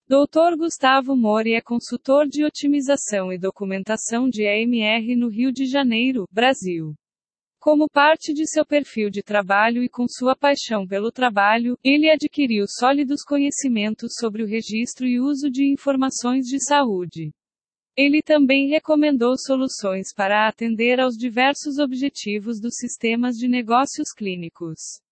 Dr. Gustavo Mori é consultor de otimização e documentação de EMR no Rio de Janeiro, Brasil. Como parte de seu perfil de trabalho e com sua paixão pelo trabalho, ele adquiriu sólidos conhecimentos sobre o registro e uso de informações de saúde. Ele também recomendou soluções para atender aos diversos objetivos dos sistemas de negócios clínicos.